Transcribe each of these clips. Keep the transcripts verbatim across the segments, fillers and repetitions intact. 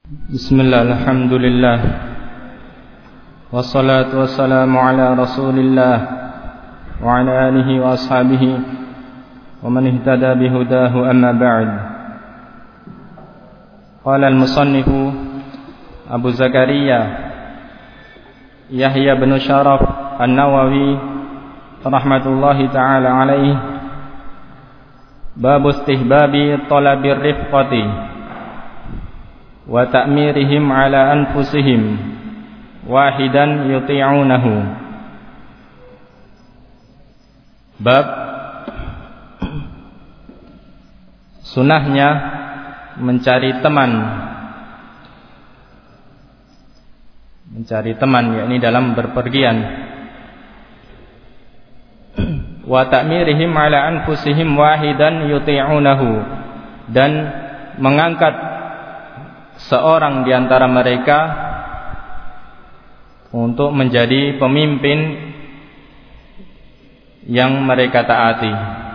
Bismillah, alhamdulillah, wassalatu wassalamu ala rasulillah wa ala alihi wa ashabihi wa man ihtada bihudahu, amma ba'd. Qala al-musannifu Abu Zakaria Yahya bin Sharaf An-Nawawi rahmatullahi ta'ala alaihi, bab istihbabi talabir rifqati wa ta'mirihim ala anfusihim wahidan yuti'unahu. Bab sunahnya mencari teman, mencari teman yakni dalam berpergian. Wa ta'mirihim ala anfusihim wahidan yuti'unahu, dan mengangkat seorang di antara mereka untuk menjadi pemimpin yang mereka taati.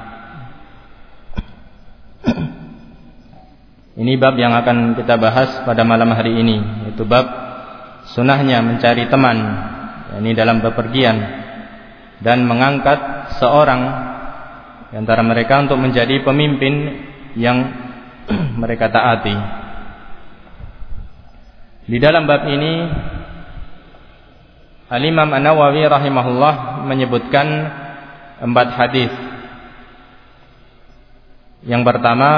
Ini bab yang akan kita bahas pada malam hari ini, yaitu bab sunahnya mencari teman, yakni dalam bepergian, dan mengangkat seorang di antara mereka untuk menjadi pemimpin yang mereka taati. Di dalam bab ini Al-Imam An-Nawawi rahimahullah menyebutkan empat hadis. Yang pertama,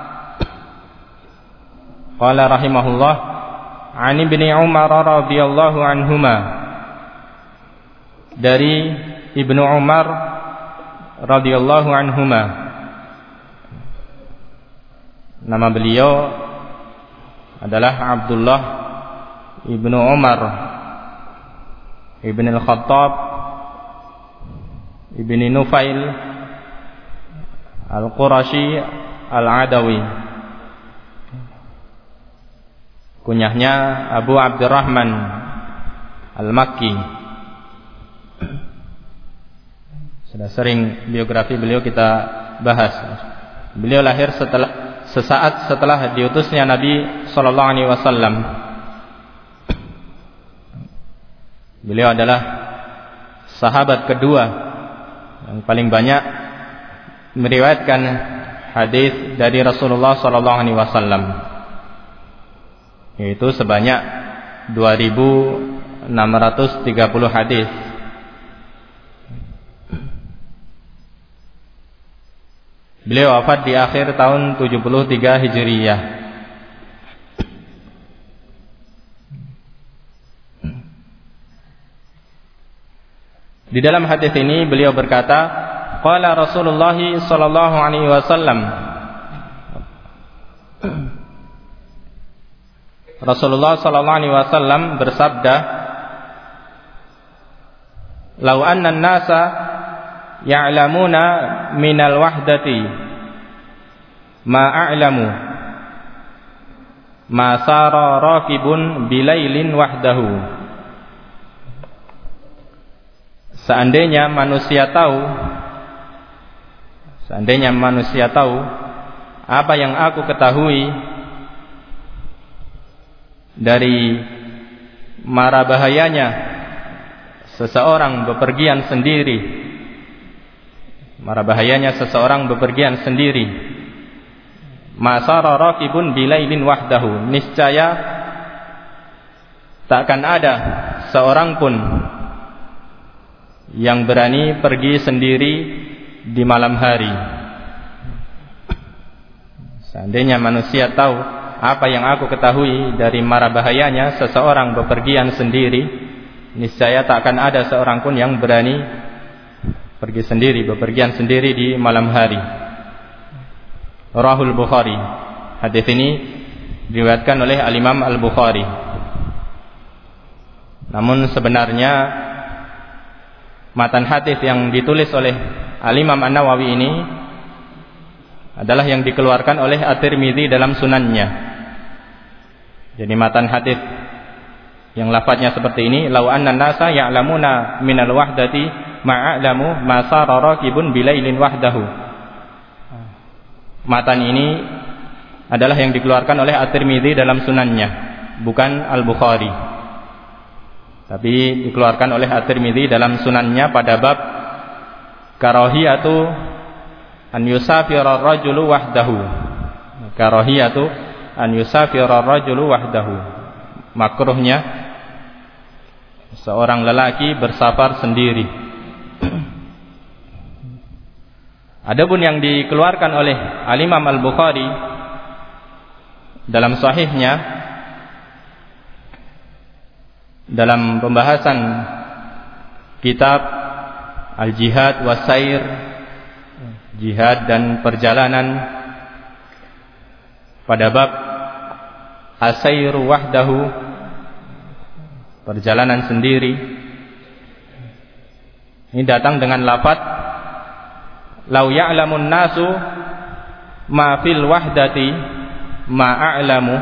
qala rahimahullah, an Ibni Umar radhiyallahu anhuma, dari Ibnu Umar radhiyallahu anhuma. Nama beliau adalah Abdullah Ibnu Umar Ibn al-Khattab Ibn Nufail Al-Qurashi Al-Adawi. Kunyahnya Abu Abdurrahman Al-Makki. Sudah sering biografi beliau kita bahas. Beliau lahir setelah sesaat setelah diutusnya Nabi sallallahu alaihi wasallam. Beliau adalah sahabat kedua yang paling banyak meriwayatkan hadis dari Rasulullah sallallahu alaihi wasallam, yaitu sebanyak dua ribu enam ratus tiga puluh hadis. Beliau wafat di akhir tahun tujuh puluh tiga Hijriyah. Di dalam hadis ini beliau berkata, qala Rasulullah sallallahu alaihi wasallam, Rasulullah sallallahu alaihi wasallam bersabda, "Lau anna an-nasa ya'lamuna minal wahdati ma a'lamu ma sara rakibun bilailin wahdahu." Seandainya manusia tahu Seandainya manusia tahu apa yang aku ketahui dari mara bahayanya seseorang bepergian sendiri, mara bahayanya seseorang bepergian sendiri, masara rakibun bilailin wahdahu, niscaya takkan ada seorang pun yang berani pergi sendiri di malam hari. Seandainya manusia tahu apa yang aku ketahui dari mara bahayanya seseorang bepergian sendiri, niscaya tak akan ada seorang pun yang berani pergi sendiri, bepergian sendiri di malam hari. Rahul Bukhari. Hadis ini diriwayatkan oleh Al-Imam Al-Bukhari. Namun sebenarnya matan hadis yang ditulis oleh Al-Imam An-Nawawi ini adalah yang dikeluarkan oleh At-Tirmidzi dalam sunannya. Jadi matan hadis yang lafadznya seperti ini, lau anna nasa ya'lamuna minal wahdati ma'a'lamu ma sara rakibun bilailin wahdahu. Matan ini adalah yang dikeluarkan oleh At-Tirmidzi dalam sunannya. bukan Al-Bukhari. Tapi dikeluarkan oleh At-Tirmidzi dalam sunannya pada bab karahiyatu an yusafira ar-rajulu wahdahu. Karahiyatu an yusafira ar-rajulu wahdahu. Makruhnya seorang lelaki bersafar sendiri. Adapun yang dikeluarkan oleh Al-Imam Al-Bukhari dalam sahihnya dalam pembahasan kitab Al-Jihad Wasair, jihad dan perjalanan, pada bab As-Sairu wahdahu, perjalanan sendiri, ini datang dengan lafaz lau ya'lamun nasu ma fil wahdati ma a'lamu.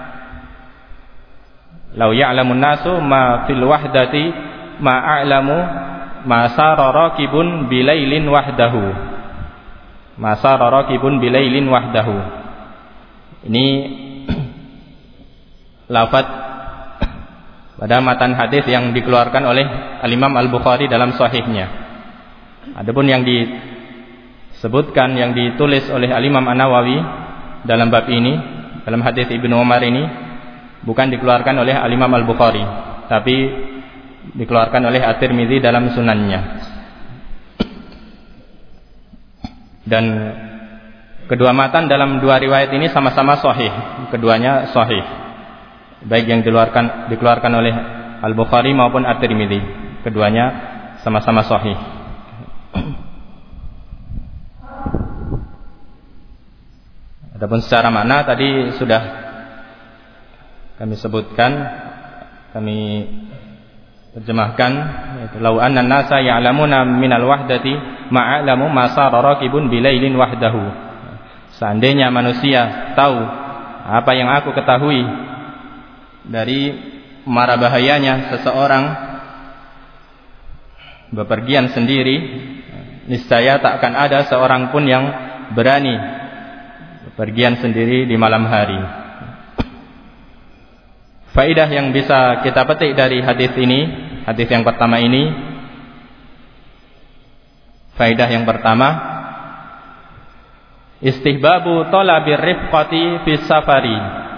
Lau ya'lamun nasu ma fil wahdati ma a'lamu ma sara rakibun bilailin wahdahu. Ma sara rakibun bilailin wahdahu. Ini lafaz pada matan hadis yang dikeluarkan oleh Al-Imam Al-Bukhari dalam sahihnya. Adapun yang disebutkan, yang ditulis oleh Al-Imam An-Nawawi dalam bab ini, dalam hadis Ibnu Umar ini, bukan dikeluarkan oleh Al-Imam Al-Bukhari, tapi dikeluarkan oleh At-Tirmidzi dalam sunannya. Dan kedua matan dalam dua riwayat ini sama-sama sahih, keduanya sahih, baik yang dikeluarkan dikeluarkan oleh Al-Bukhari maupun At-Tirmidzi, keduanya sama-sama sahih. Adapun secara makna tadi sudah kami sebutkan, kami terjemahkan, yaitu lau anna nasa ya'lamuna minal wahdati ma'alamu ma sara rakibun bilailin wahdahu. Seandainya manusia tahu apa yang aku ketahui dari mara bahayanya seseorang bepergian sendiri, niscaya tak akan ada seorang pun yang berani bepergian sendiri di malam hari. Faidah yang bisa kita petik dari hadis ini, hadis yang pertama ini, faidah yang pertama, istihbabu talabir rifqati fis safari.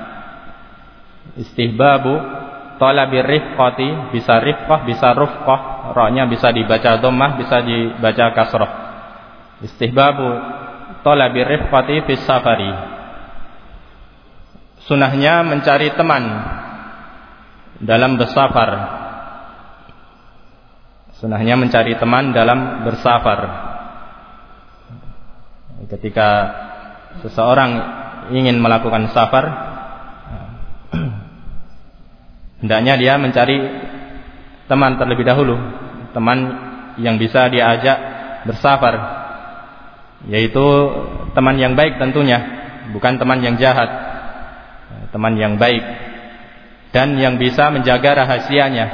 Istihbabu talabir rifqati, bisa rifqah, bisa rufqah, ra-nya bisa dibaca dhammah, bisa dibaca kasrah. Istihbabu talabir rifqati fis safari. Sunahnya mencari teman dalam bersafar. Sunahnya mencari teman dalam bersafar. Ketika seseorang ingin melakukan safar, hendaknya dia mencari teman terlebih dahulu, teman yang bisa diajak bersafar, yaitu teman yang baik tentunya, bukan teman yang jahat, teman yang baik dan yang bisa menjaga rahasianya.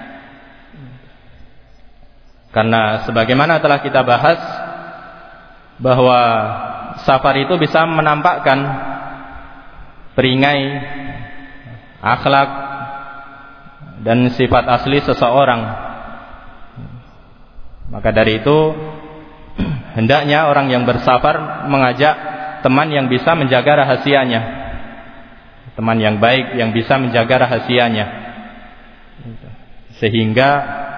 Karena sebagaimana telah kita bahas, bahwa safar itu bisa menampakkan peringai akhlak dan sifat asli seseorang. Maka dari itu hendaknya orang yang bersafar mengajak teman yang bisa menjaga rahasianya, teman yang baik yang bisa menjaga rahasianya, sehingga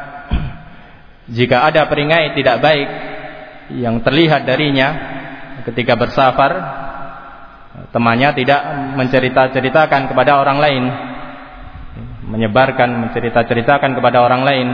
jika ada peringai tidak baik yang terlihat darinya ketika bersafar, temannya tidak mencerita-ceritakan kepada orang lain, menyebarkan, mencerita-ceritakan kepada orang lain.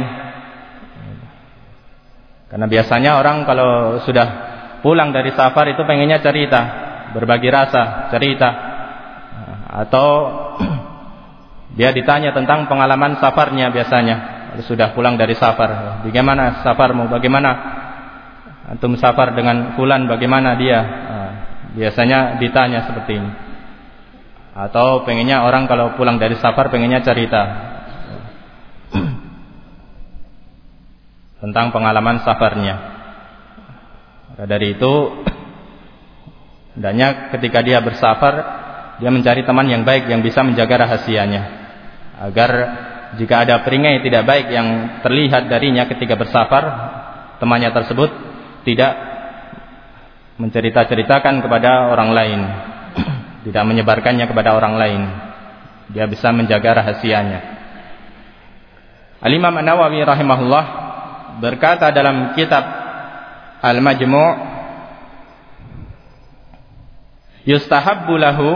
Karena biasanya orang kalau sudah pulang dari safar itu pengennya cerita, berbagi rasa, cerita, atau dia ditanya tentang pengalaman safarnya biasanya. Sudah pulang dari safar, bagaimana safarmu, bagaimana antum safar dengan fulan, bagaimana dia? Biasanya ditanya seperti ini. Atau pengennya orang kalau pulang dari safar pengennya cerita tentang pengalaman safarnya. Maka dari itu hendaknya ketika dia bersafar, dia mencari teman yang baik yang bisa menjaga rahasianya. agar jika ada peringai tidak baik yang terlihat darinya ketika bersafar, temannya tersebut tidak mencerita-ceritakan kepada orang lain, tidak menyebarkannya kepada orang lain. Dia bisa menjaga rahasianya. Al-Imam An-Nawawi rahimahullah berkata dalam kitab Al-Majmu', yustahabbu lahu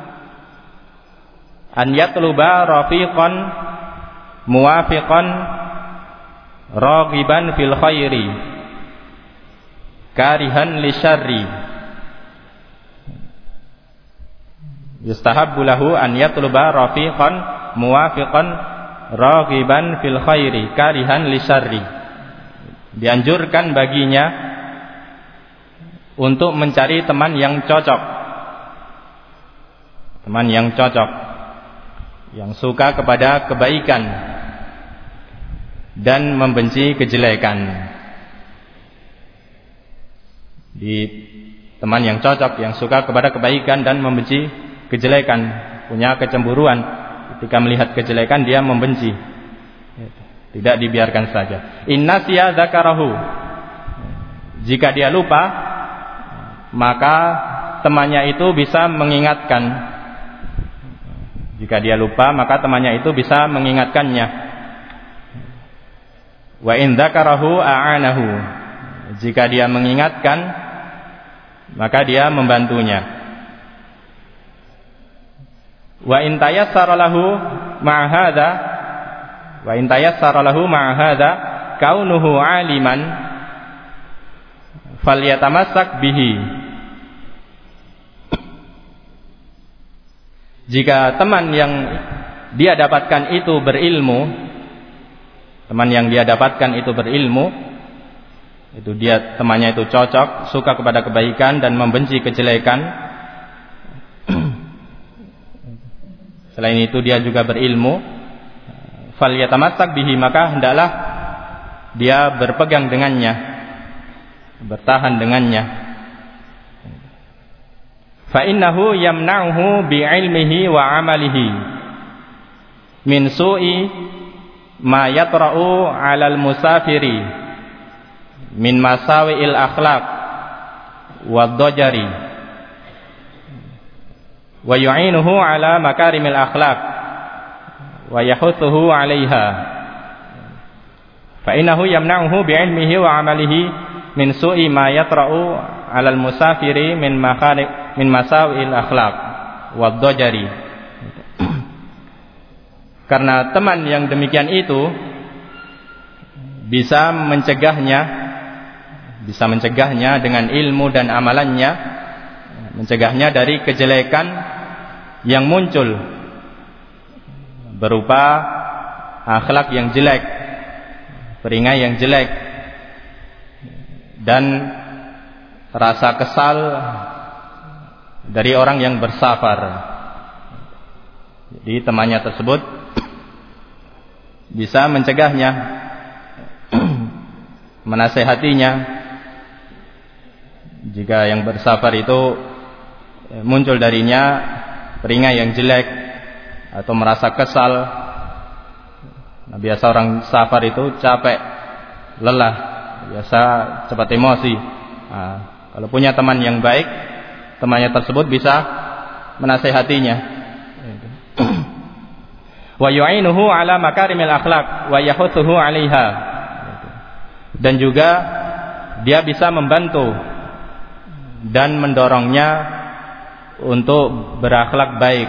an yatluba rafiqan muwafiqan raghiban fil khairi karihan li syarri. Yustahabbu lahu an yatluba rafiqan muwafiqan raghiban fil khairi karihan li syarri. Dianjurkan baginya untuk mencari teman yang cocok, teman yang cocok, yang suka kepada kebaikan dan membenci kejelekan. Di teman yang cocok, yang suka kepada kebaikan dan membenci kejelekan, punya kecemburuan, ketika melihat kejelekan dia membenci, tidak dibiarkan saja. Innasiya dzakarahu, jika dia lupa maka temannya itu bisa mengingatkan. Jika dia lupa maka temannya itu bisa mengingatkannya. Wa in dzakarahu a'anahu, jika dia mengingatkan maka dia membantunya. Wa in tayassara lahu ma'a hadza wa in tayassara lahu ma'a hadza kaunuhu 'aliman falyatamassak bihi. Jika teman yang dia dapatkan itu berilmu, teman yang dia dapatkan itu berilmu, itu dia temannya itu cocok, suka kepada kebaikan dan membenci kejelekan. Selain itu dia juga berilmu, falyatamassak bihi, maka hendaklah dia berpegang dengannya, bertahan dengannya. Fa innahu yamna'uhu bi'ilmihi wa 'amalihi min su'i ma yatra'u 'alal musafiri min masawi'il akhlaq wad-dajari wa yu'inuhu 'ala makarimil akhlaq wa yahuthuhu 'alaiha. Fa innahu yamna'uhu bi'ilmihi wa 'amalihi min su'i ma yatra'u 'alal musafiri min makharib min masawil akhlaq wad-dajari. Karena teman yang demikian itu bisa mencegahnya, bisa mencegahnya dengan ilmu dan amalannya, mencegahnya dari kejelekan yang muncul berupa akhlak yang jelek, peringai yang jelek, dan rasa kesal dari orang yang bersafar. Jadi temannya tersebut bisa mencegahnya, menasehatinya. Jika yang bersafar itu muncul darinya peringai yang jelek atau merasa kesal. Nah, biasa orang safar itu capek, lelah, biasa cepat emosi. Nah, kalau punya teman yang baik, temannya tersebut bisa menasehatinya. Wa yu'inuhu 'ala makarimil akhlaq wa yahuthuhu 'alaiha. Dan juga dia bisa membantu dan mendorongnya untuk berakhlak baik,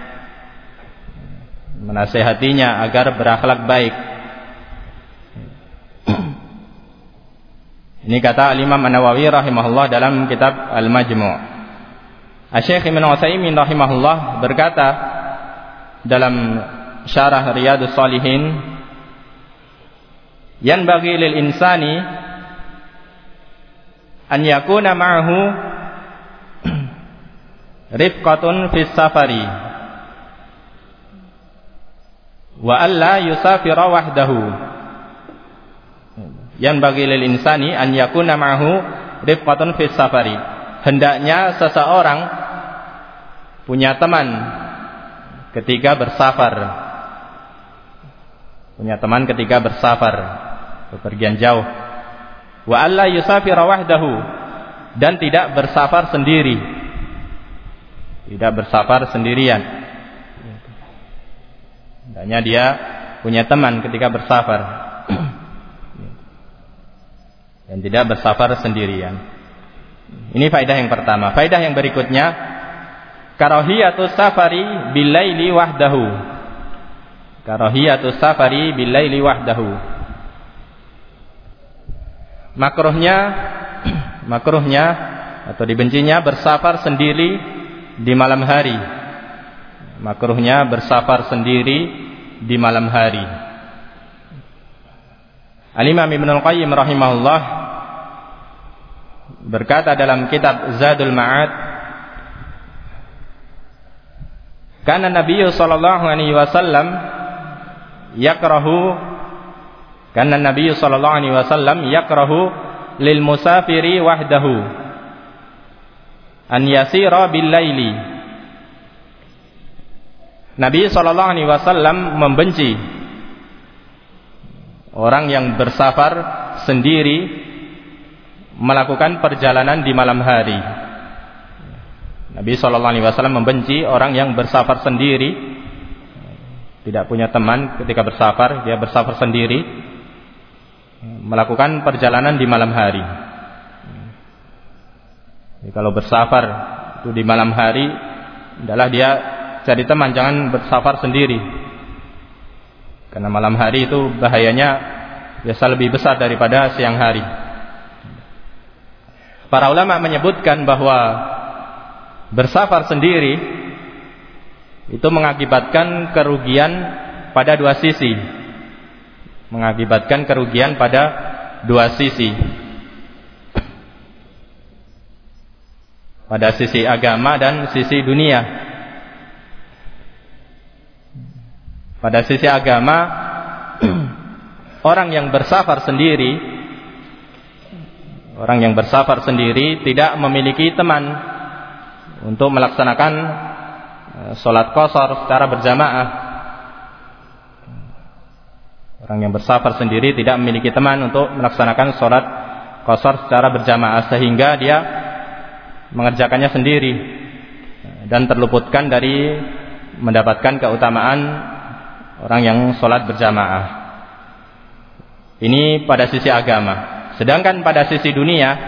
menasehatinya agar berakhlak baik. Ini kata Al-Imam An-Nawawi rahimahullah dalam kitab Al-Majmu'. Asy-Syaikh Ibnu Utsaimin rahimahullah berkata dalam syarah Riyadhus Shalihin, yanbaghi lil insani an yakuna ma'ahu rifqatun fis safari wa alla yusafira wahdahu. Yanbaghi lil insani an yakuna ma'ahu rifqatun fis safari. Hendaknya seseorang punya teman ketika bersafar. punya teman ketika bersafar, bepergian jauh. Wa alla yusafira wahdahu, dan tidak bersafar sendiri. Tidak bersafar sendirian. Hendaknya dia punya teman ketika bersafar. Dan tidak bersafar sendirian. Ini faedah yang pertama. Faedah yang berikutnya, karahiyatus safari billaili wahdahu. Karahiyatus safari billaili wahdahu. Makruhnya makruhnya atau dibencinya bersafar sendiri di malam hari. Makruhnya bersafar sendiri di malam hari. Al-Imam Ibnul Qayyim rahimahullah berkata dalam kitab Zadul Ma'ad, kana Nabi sallallahu alaihi wasallam yakrahu kana Nabi sallallahu alaihi wasallam yakrahu lil musafiri wahdahu an yasira bil laili. Nabi sallallahu alaihi wasallam membenci orang yang bersafar sendiri melakukan perjalanan di malam hari. Nabi shallallahu alaihi wasallam membenci orang yang bersafar sendiri, tidak punya teman ketika bersafar, dia bersafar sendiri, melakukan perjalanan di malam hari. Jadi kalau bersafar itu di malam hari, adalah dia cari teman, jangan bersafar sendiri. Karena malam hari itu bahayanya biasa lebih besar daripada siang hari. Para ulama menyebutkan bahwa bersafar sendiri itu mengakibatkan kerugian pada dua sisi. Mengakibatkan kerugian pada dua sisi. Pada sisi agama dan sisi dunia. Pada sisi agama, orang yang bersafar sendiri, orang yang bersafar sendiri tidak memiliki teman untuk melaksanakan sholat qashar secara berjamaah. Orang yang bersafar sendiri tidak memiliki teman untuk melaksanakan sholat qashar secara berjamaah, sehingga dia mengerjakannya sendiri dan terluputkan dari mendapatkan keutamaan orang yang sholat berjamaah. Ini pada sisi agama. Sedangkan pada sisi dunia,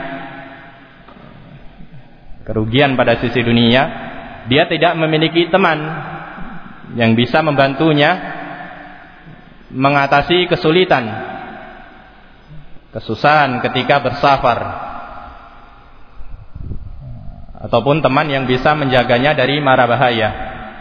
kerugian pada sisi dunia, dia tidak memiliki teman yang bisa membantunya mengatasi kesulitan, kesusahan ketika bersafar, ataupun teman yang bisa menjaganya dari mara bahaya.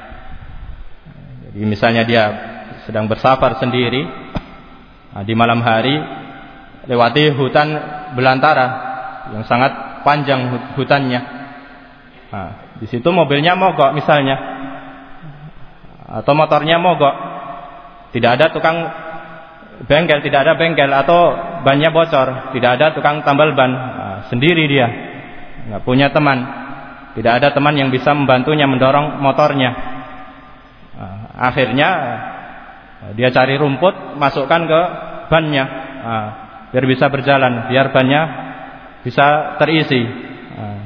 Jadi misalnya dia sedang bersafar sendiri, nah, di malam hari lewati hutan belantara yang sangat panjang hutannya. Nah, di situ mobilnya mogok misalnya, atau motornya mogok, tidak ada tukang bengkel, tidak ada bengkel, atau bannya bocor, tidak ada tukang tambal ban. Nah, sendiri dia, nggak punya teman, tidak ada teman yang bisa membantunya mendorong motornya. Nah, akhirnya dia cari rumput, masukkan ke bannya, nah, biar bisa berjalan, biar bannya bisa terisi. Nah,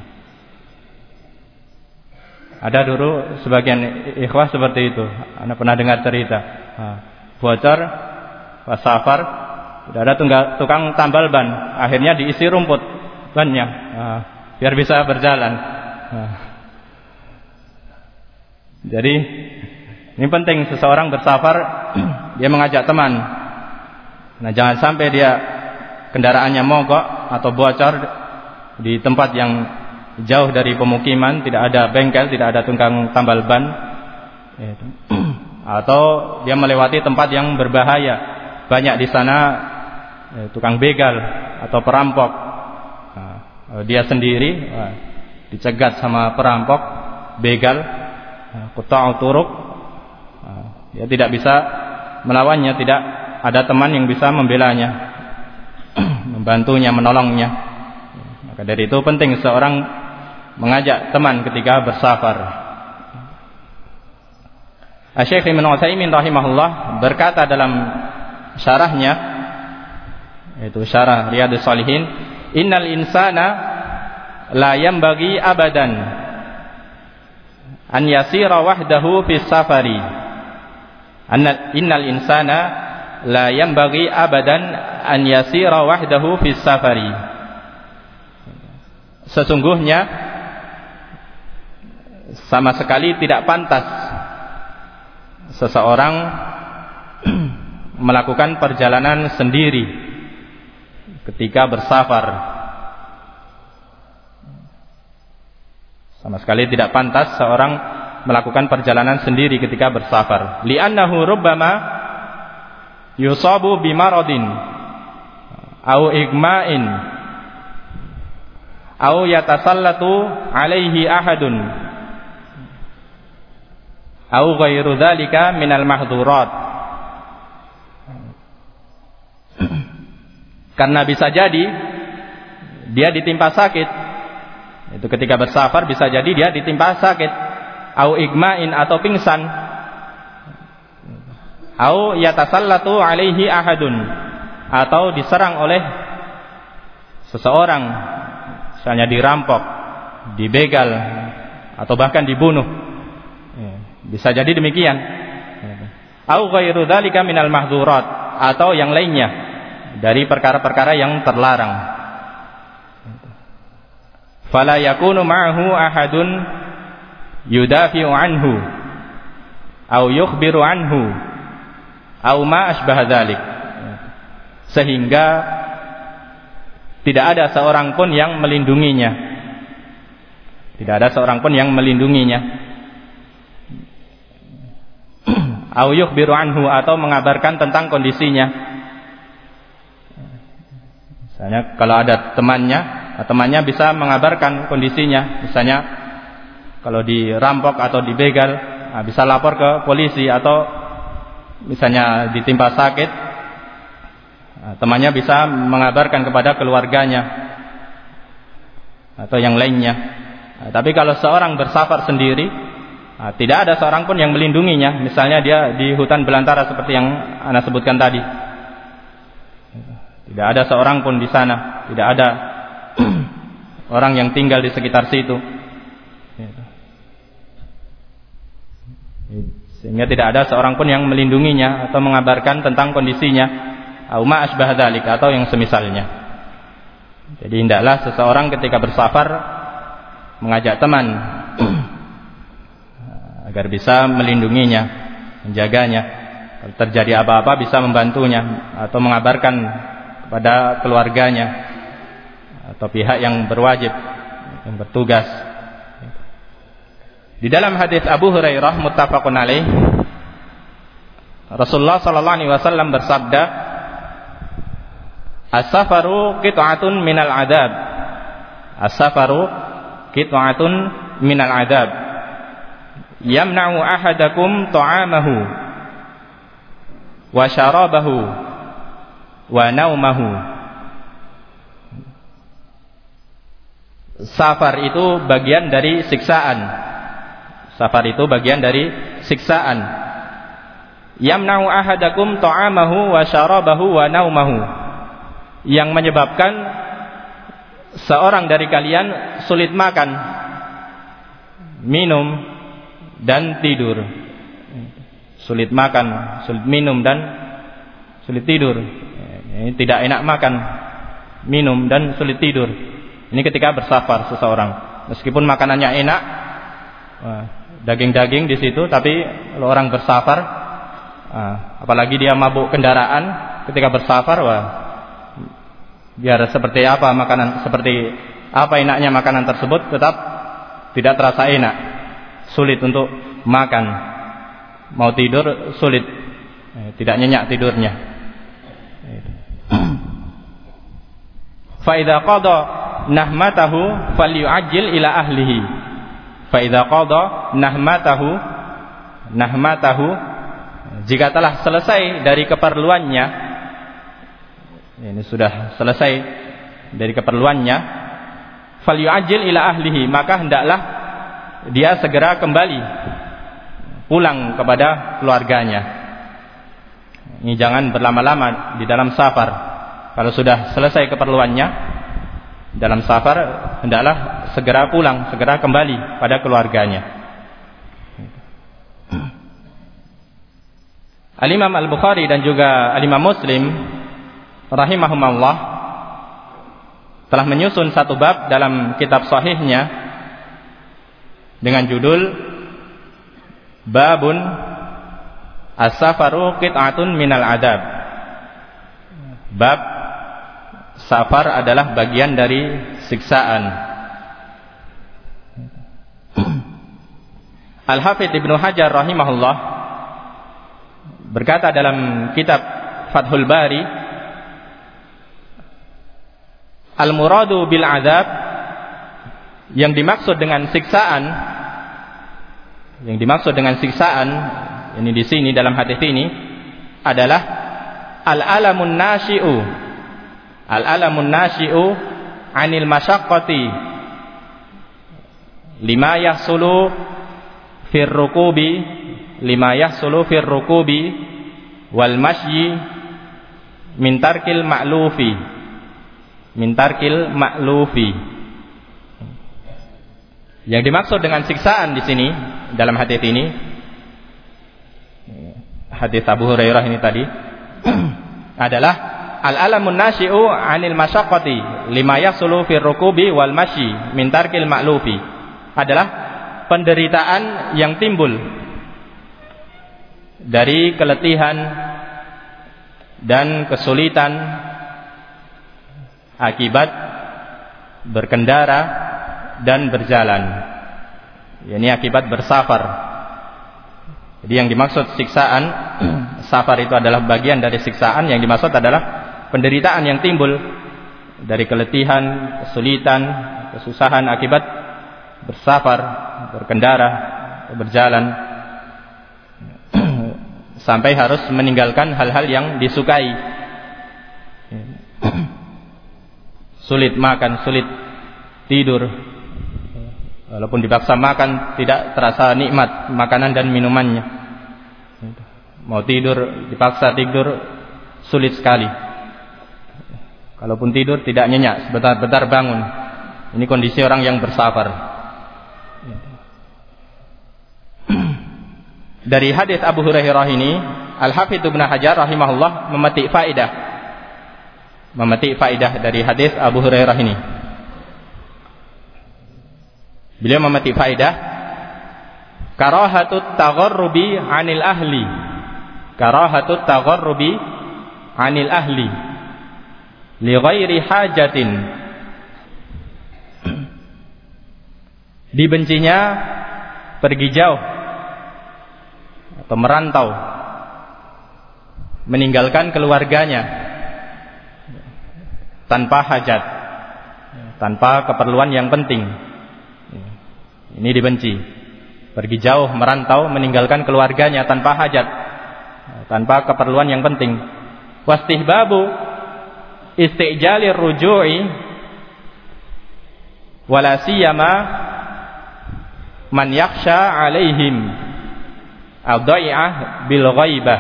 ada dulu sebagian ikhwah seperti itu, Anda pernah dengar cerita. Nah, bocor pas safar, tidak ada tunggal, tukang tambal ban, akhirnya diisi rumput bannya, nah, biar bisa berjalan. Nah, jadi ini penting seseorang bersafar, dia mengajak teman. Nah, jangan sampai dia kendaraannya mogok atau bocor di tempat yang jauh dari pemukiman, tidak ada bengkel, tidak ada tukang tambal ban, atau dia melewati tempat yang berbahaya, banyak di sana tukang begal atau perampok. Nah, dia sendiri dicegat sama perampok, begal, quta'u turuq, dia tidak bisa melawannya, tidak ada teman yang bisa membelanya, membantunya, menolongnya. Maka dari itu penting seorang mengajak teman ketika bersafar. Asy-Syaikh Ibnu Utsaimin rahimahullah berkata dalam syarahnya, yaitu syarah Riyadhus Shalihin, innal insana la yanbaghi abadan an yasira wahdahu fis safari. Anna innal insana la yanbaghi abadan an yasira wahdahu fis safari. Sesungguhnya sama sekali tidak pantas seseorang melakukan perjalanan sendiri ketika bersafar. Sama sekali tidak pantas seorang melakukan perjalanan sendiri ketika bersafar. Li'annahu rubbama yusabu bimaradin au igma'in au yatasallatu alaihi ahadun au ghairu dzalika minal mahdzurat. Karena bisa jadi dia ditimpa sakit. Itu ketika bersafar bisa jadi dia ditimpa sakit, au igma'in atau pingsan, au yatasallatu alaihi ahadun atau diserang oleh seseorang, misalnya dirampok, dibegal atau bahkan dibunuh. Bisa jadi demikian. Au ghairu dzalika minal mahdzurat atau yang lainnya dari perkara-perkara yang terlarang. Fala yakunu ma'ahu ahadun yudafi'u anhu au yukhbiru anhu au ma asbaha dzalik. Sehingga tidak ada seorang pun yang melindunginya. Tidak ada seorang pun yang melindunginya. Au yukhbiru anhu atau mengabarkan tentang kondisinya. Misalnya kalau ada temannya, temannya bisa mengabarkan kondisinya. Misalnya kalau dirampok atau dibegal, bisa lapor ke polisi, atau misalnya ditimpa sakit, temannya bisa mengabarkan kepada keluarganya atau yang lainnya. Tapi kalau seorang bersafar sendiri, tidak ada seorang pun yang melindunginya. Misalnya dia di hutan belantara seperti yang Ana sebutkan tadi, tidak ada seorang pun di sana, tidak ada orang yang tinggal di sekitar situ, sehingga tidak ada seorang pun yang melindunginya atau mengabarkan tentang kondisinya, au ma asbah dzalik atau yang semisalnya. Jadi hendaklah seseorang ketika bersafar mengajak teman agar bisa melindunginya, menjaganya. Kalau terjadi apa-apa bisa membantunya atau mengabarkan kepada keluarganya atau pihak yang berwajib, yang bertugas. Di dalam hadis Abu Hurairah muttafaqun alaih, Rasulullah sallallahu alaihi wasallam bersabda, "As-safaru qit'atun minal adab." As-safaru qit'atun minal adab. Yamna'u ahadakum ta'amahu wa syarabahu wa naumahu. Safar itu bagian dari siksaan. Safar itu bagian dari siksaan. Yamna'u ahadakum ta'amahu wa syarabahu wa naumahu. Yang menyebabkan seorang dari kalian sulit makan, minum dan tidur. Sulit makan, sulit minum dan sulit tidur. Ini tidak enak makan, minum dan sulit tidur. Ini ketika bersafar seseorang, meskipun makanannya enak, daging-daging di situ, tapi kalau orang bersafar, apalagi dia mabuk kendaraan ketika bersafar, wah, biar seperti apa makanan, seperti apa enaknya makanan tersebut, tetap tidak terasa enak, sulit untuk makan, mau tidur sulit, tidak nyenyak tidurnya. Fa idza qada nahmatahu falyu'ajjil ila ahlihi. Fa idza qada nahmatahu nahmatahu jika telah selesai dari keperluannya, ini sudah selesai dari keperluannya, falyu'ajjil ila ahlihi, maka hendaklah dia segera kembali pulang kepada keluarganya. Ini jangan berlama-lama di dalam safar. Kalau sudah selesai keperluannya dalam safar, hendaklah segera pulang, segera kembali pada keluarganya. Al-Imam Al-Bukhari dan juga Al-Imam Muslim rahimahumullah telah menyusun satu bab dalam kitab sahihnya dengan judul Babun As-safaru qit'atun minal adab. Bab safar adalah bagian dari siksaan. Al-Hafidz Ibnu Hajar rahimahullah berkata dalam kitab Fathul Bari, al-muradu bil adab, yang dimaksud dengan siksaan, yang dimaksud dengan siksaan ini di sini dalam hadis ini adalah al-alamun nasyi'u, al-alamun nasyi'u anil masyaqqati lima yahsulu fir rukubi lima yahsulu fir rukubi wal masyi min tarkil ma'lufi min tarkil ma'lufi. Yang dimaksud dengan siksaan di sini dalam hadis ini, hadis Abu Hurairah ini tadi adalah al-alamun nasyi'u 'anil masyaqqati lima yahsulu fir rukubi wal masyi min tarkil ma'lufi, adalah penderitaan yang timbul dari keletihan dan kesulitan akibat berkendara dan berjalan. Ini akibat bersafar. Jadi yang dimaksud siksaan safar itu adalah bagian dari siksaan. Yang dimaksud adalah penderitaan yang timbul dari keletihan, kesulitan, kesusahan akibat bersafar, berkendara, berjalan, sampai harus meninggalkan hal-hal yang disukai. Sulit makan, sulit tidur. Walaupun dipaksa makan, tidak terasa nikmat makanan dan minumannya. Mau tidur, dipaksa tidur, sulit sekali. Kalaupun tidur tidak nyenyak, sebentar-bentar bangun. Ini kondisi orang yang bersafar. Dari hadis Abu Hurairah ini, Al-Hafidz Ibnu Hajar rahimahullah memetik faedah. Memetik faedah dari hadis Abu Hurairah ini. Beliau memetik faedah karahatut tagharrubi 'anil ahli. Karahatut tagharrubi 'anil ahli li ghairi hajatin. Dibencinya pergi jauh atau merantau, meninggalkan keluarganya tanpa hajat, tanpa keperluan yang penting. Ini dibenci. Pergi jauh, merantau, meninggalkan keluarganya tanpa hajat, tanpa keperluan yang penting. Wastihbabu isti'jalir ruju'i wala siyama man yakhsha 'alaihim ad-dhai'ah bil ghaibah.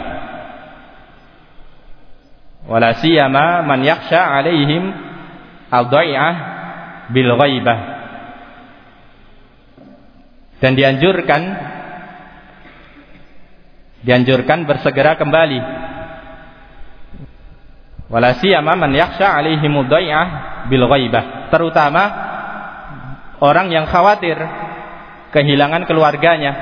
Wala siyama man yakhsha 'alaihim ad-dhai'ah bil ghaibah. Dan dianjurkan dianjurkan bersegera kembali. Wala siyama man yakhsha 'alaihim ad-dhai'ah bil ghaibah, terutama orang yang khawatir kehilangan keluarganya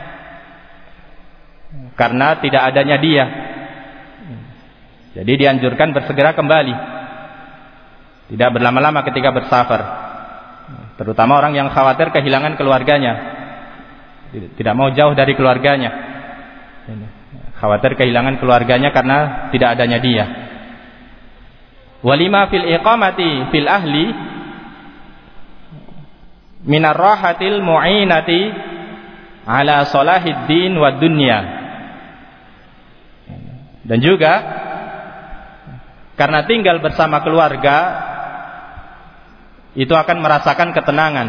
karena tidak adanya dia. Jadi dianjurkan bersegera kembali, tidak berlama-lama ketika bersafar, terutama orang yang khawatir kehilangan keluarganya, tidak mau jauh dari keluarganya, khawatir kehilangan keluarganya karena tidak adanya dia. Walima fil iqamati fil ahli minar rahatil mu'inati ala salahid din wa dunya. Dan juga karena tinggal bersama keluarga itu akan merasakan ketenangan,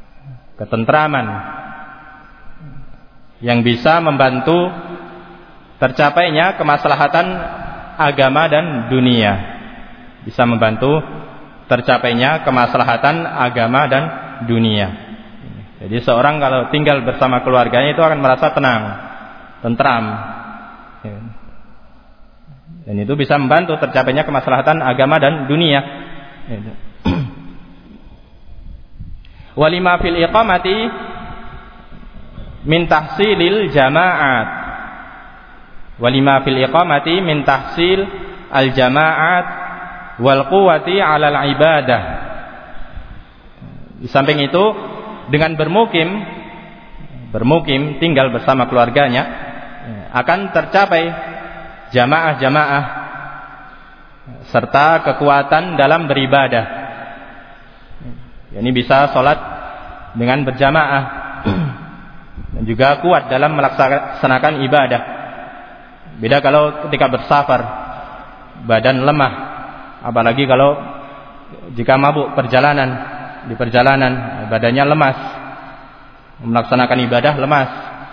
ketentraman yang bisa membantu tercapainya kemaslahatan agama dan dunia. Bisa membantu tercapainya kemaslahatan agama dan dunia. Jadi seorang kalau tinggal bersama keluarganya itu akan merasa tenang, tentram. Dan itu bisa membantu tercapainya kemaslahatan agama dan dunia. Walima fil iqamati min tahsilil jama'at. Walima fil iqamati min tahsil al jama'at wal quwwati 'ala al ibadah. Di samping itu, dengan bermukim bermukim tinggal bersama keluarganya akan tercapai jamaah-jamaah serta kekuatan dalam beribadah. Ini bisa sholat dengan berjamaah dan juga kuat dalam melaksanakan ibadah. Beda kalau ketika bersafar, badan lemah, apalagi kalau jika mabuk perjalanan, di perjalanan badannya lemas, melaksanakan ibadah lemas.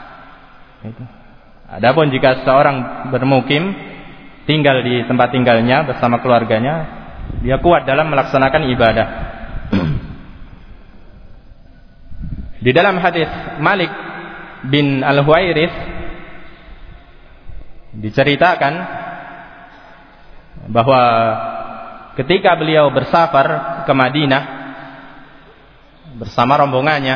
Adapun jika seorang bermukim, tinggal di tempat tinggalnya bersama keluarganya, dia kuat dalam melaksanakan ibadah. Di dalam hadis Malik bin Al-Huwairits diceritakan bahwa ketika beliau bersafar ke Madinah bersama rombongannya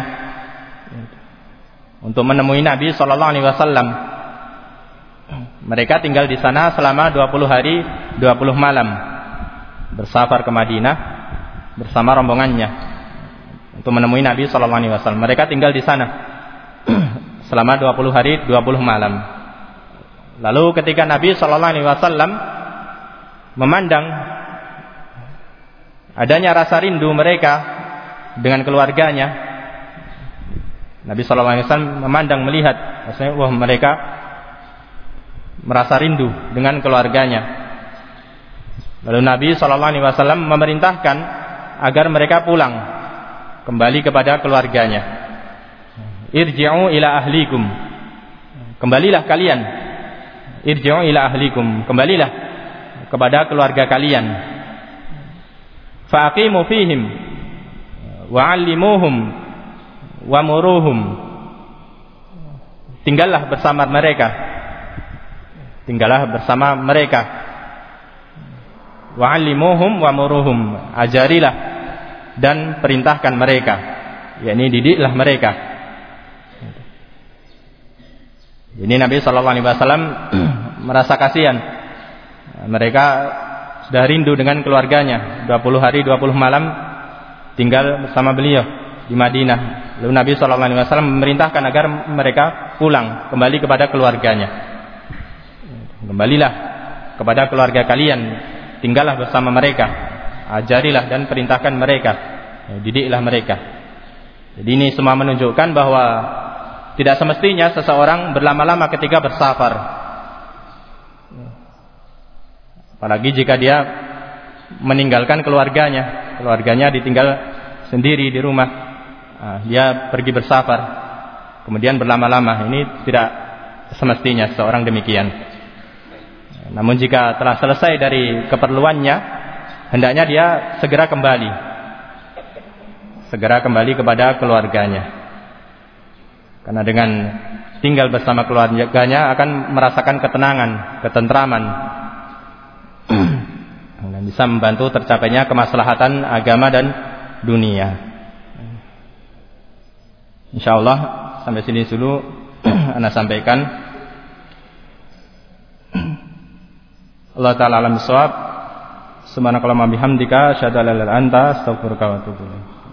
untuk menemui Nabi sallallahu alaihi wasallam, mereka tinggal di sana selama dua puluh hari dua puluh malam, bersafar ke Madinah bersama rombongannya untuk menemui Nabi sallallahu alaihi wasallam. Mereka tinggal di sana selama dua puluh hari dua puluh malam. Lalu ketika Nabi sallallahu alaihi wasallam memandang adanya rasa rindu mereka dengan keluarganya, Nabi sallallahu alaihi wasallam memandang, melihat, maksudnya wah mereka merasa rindu dengan keluarganya. Lalu Nabi sallallahu alaihi wasallam memerintahkan agar mereka pulang kembali kepada keluarganya. Irji'u ila ahlikum. Kembalilah kalian. Irji'u ila ahlikum. Kembalilah kepada keluarga kalian. Faqimu fihim wa'allimuhum wa muruhum. Tinggallah bersama mereka. Tinggallah bersama mereka. Wa'allimuhum wa muruhum. Ajarilah dan perintahkan mereka, yakni didiklah mereka. Ini Nabi sallallahu alaihi wasallam merasa kasihan. Mereka sudah rindu dengan keluarganya, dua puluh hari dua puluh malam tinggal bersama beliau di Madinah. Lalu Nabi sallallahu alaihi wasallam memerintahkan agar mereka pulang kembali kepada keluarganya. Kembalilah kepada keluarga kalian, tinggallah bersama mereka, ajarilah dan perintahkan mereka, didiklah mereka. Jadi ini semua menunjukkan bahwa tidak semestinya seseorang berlama-lama ketika bersafar, apalagi jika dia meninggalkan keluarganya, keluarganya ditinggal sendiri di rumah, dia pergi bersafar kemudian berlama-lama. Ini tidak semestinya seseorang demikian. Namun jika telah selesai dari keperluannya, hendaknya dia segera kembali Segera kembali kepada keluarganya. Karena dengan tinggal bersama keluarganya akan merasakan ketenangan, ketentraman, dan bisa membantu tercapainya kemaslahatan agama dan dunia. InsyaAllah sampai sini dulu ana sampaikan. Allah Ta'ala alam shawab. Subhanakallahumma bihamdika asyhadu an la ilaha illa anta astaghfiruka wa atubu ilaik.